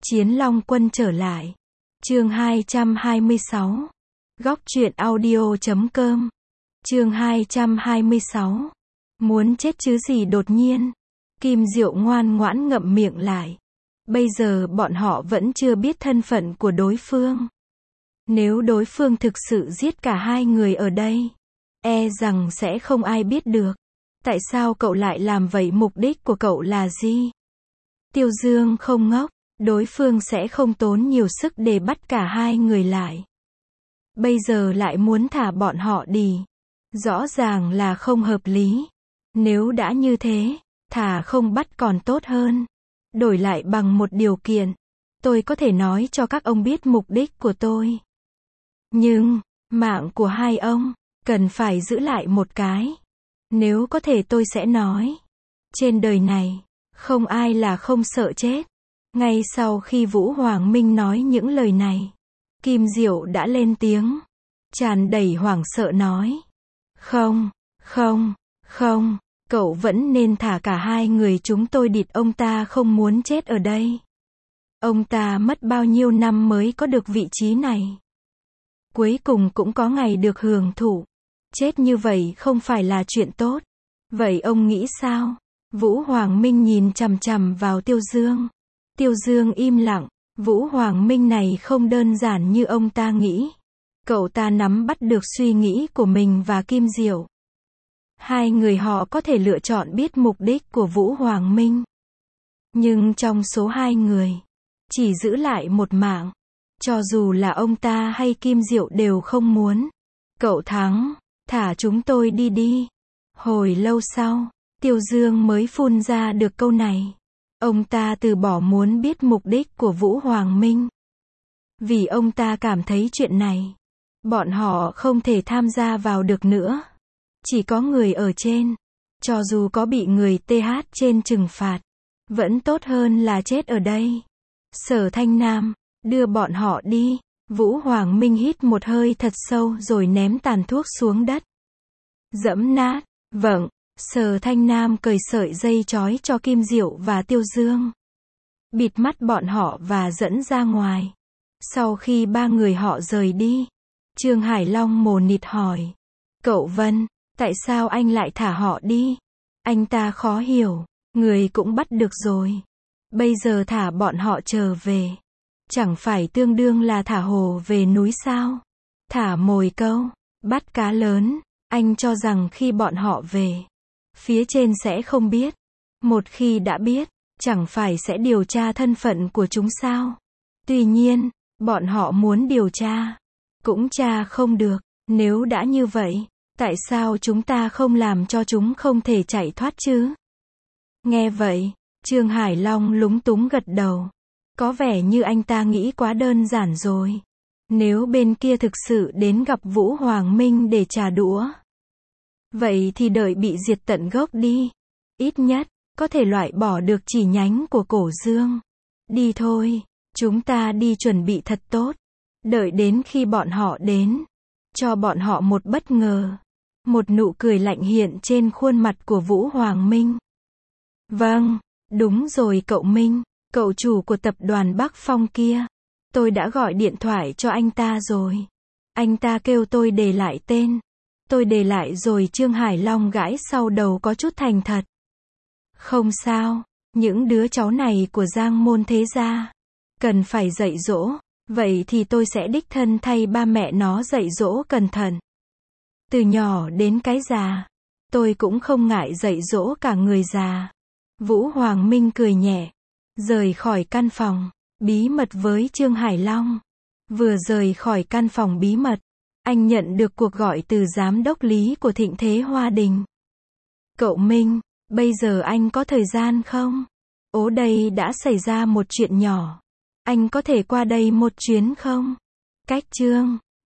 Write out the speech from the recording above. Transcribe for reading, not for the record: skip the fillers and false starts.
Chiến Long Quân trở lại. Chương 226. Góc truyện audio.com. Chương 226. Muốn chết chứ gì đột nhiên. Kim Diệu ngoan ngoãn ngậm miệng lại. Bây giờ bọn họ vẫn chưa biết thân phận của đối phương. Nếu đối phương thực sự giết cả hai người ở đây, e rằng sẽ không ai biết được. Tại sao cậu lại làm vậy, mục đích của cậu là gì? Tiêu Dương không ngốc, đối phương sẽ không tốn nhiều sức để bắt cả hai người lại. Bây giờ lại muốn thả bọn họ đi. Rõ ràng là không hợp lý. Nếu đã như thế, thả không bắt còn tốt hơn. Đổi lại bằng một điều kiện. Tôi có thể nói cho các ông biết mục đích của tôi. Nhưng, mạng của hai ông, cần phải giữ lại một cái. Nếu có thể tôi sẽ nói. Trên đời này, không ai là không sợ chết. Ngay sau khi Vũ Hoàng Minh nói những lời này, Kim Diệu đã lên tiếng. Tràn đầy hoảng sợ nói. Không, cậu vẫn nên thả cả hai người chúng tôi đi, ông ta không muốn chết ở đây. Ông ta mất bao nhiêu năm mới có được vị trí này. Cuối cùng cũng có ngày được hưởng thụ. Chết như vậy không phải là chuyện tốt. Vậy ông nghĩ sao? Vũ Hoàng Minh nhìn chằm chằm vào Tiêu Dương. Tiêu Dương im lặng. Vũ Hoàng Minh này không đơn giản như ông ta nghĩ. Cậu ta nắm bắt được suy nghĩ của mình và Kim Diệu. Hai người họ có thể lựa chọn biết mục đích của Vũ Hoàng Minh. Nhưng trong số hai người, chỉ giữ lại một mạng. Cho dù là ông ta hay Kim Diệu đều không muốn. Cậu thắng, thả chúng tôi đi đi. Hồi lâu sau, Tiêu Dương mới phun ra được câu này. Ông ta từ bỏ muốn biết mục đích của Vũ Hoàng Minh. Vì ông ta cảm thấy chuyện này, bọn họ không thể tham gia vào được nữa. Chỉ có người ở trên. Cho dù có bị người TH trên trừng phạt, vẫn tốt hơn là chết ở đây. Sở Thanh Nam, đưa bọn họ đi. Vũ Hoàng Minh hít một hơi thật sâu rồi ném tàn thuốc xuống đất. Dẫm nát. Vâng. Sở Thanh Nam cởi sợi dây trói cho Kim Diệu và Tiêu Dương. Bịt mắt bọn họ và dẫn ra ngoài. Sau khi ba người họ rời đi, Trương Hải Long mồ nịt hỏi. Cậu Vân, tại sao anh lại thả họ đi? Anh ta khó hiểu. Người cũng bắt được rồi. Bây giờ thả bọn họ trở về. Chẳng phải tương đương là thả hồ về núi sao? Thả mồi câu, bắt cá lớn. Anh cho rằng khi bọn họ về, phía trên sẽ không biết. Một khi đã biết, chẳng phải sẽ điều tra thân phận của chúng sao? Tuy nhiên, bọn họ muốn điều tra, cũng tra không được. Nếu đã như vậy, tại sao chúng ta không làm cho chúng không thể chạy thoát chứ? Nghe vậy, Trương Hải Long lúng túng gật đầu. Có vẻ như anh ta nghĩ quá đơn giản rồi. Nếu bên kia thực sự đến gặp Vũ Hoàng Minh để trả đũa, vậy thì đợi bị diệt tận gốc đi. Ít nhất, có thể loại bỏ được chỉ nhánh của Cổ Dương. Đi thôi, chúng ta đi chuẩn bị thật tốt. Đợi đến khi bọn họ đến, cho bọn họ một bất ngờ. Một nụ cười lạnh hiện trên khuôn mặt của Vũ Hoàng Minh. Vâng, đúng rồi cậu Minh, cậu chủ của tập đoàn Bắc Phong kia. Tôi đã gọi điện thoại cho anh ta rồi. Anh ta kêu tôi để lại tên. Tôi để lại rồi. Trương Hải Long gãi sau đầu có chút thành thật. Không sao, những đứa cháu này của Giang Môn thế gia cần phải dạy dỗ. Vậy thì tôi sẽ đích thân thay ba mẹ nó dạy dỗ cẩn thận. Từ nhỏ đến cái già, tôi cũng không ngại dạy dỗ cả người già. Vũ Hoàng Minh cười nhẹ, rời khỏi căn phòng bí mật với Trương Hải Long. Vừa rời khỏi căn phòng bí mật, anh nhận được cuộc gọi từ giám đốc Lý của Thịnh Thế Hoa Đình. Cậu Minh, bây giờ anh có thời gian không? Ố đây đã xảy ra một chuyện nhỏ. Anh có thể qua đây một chuyến không? Cách Trương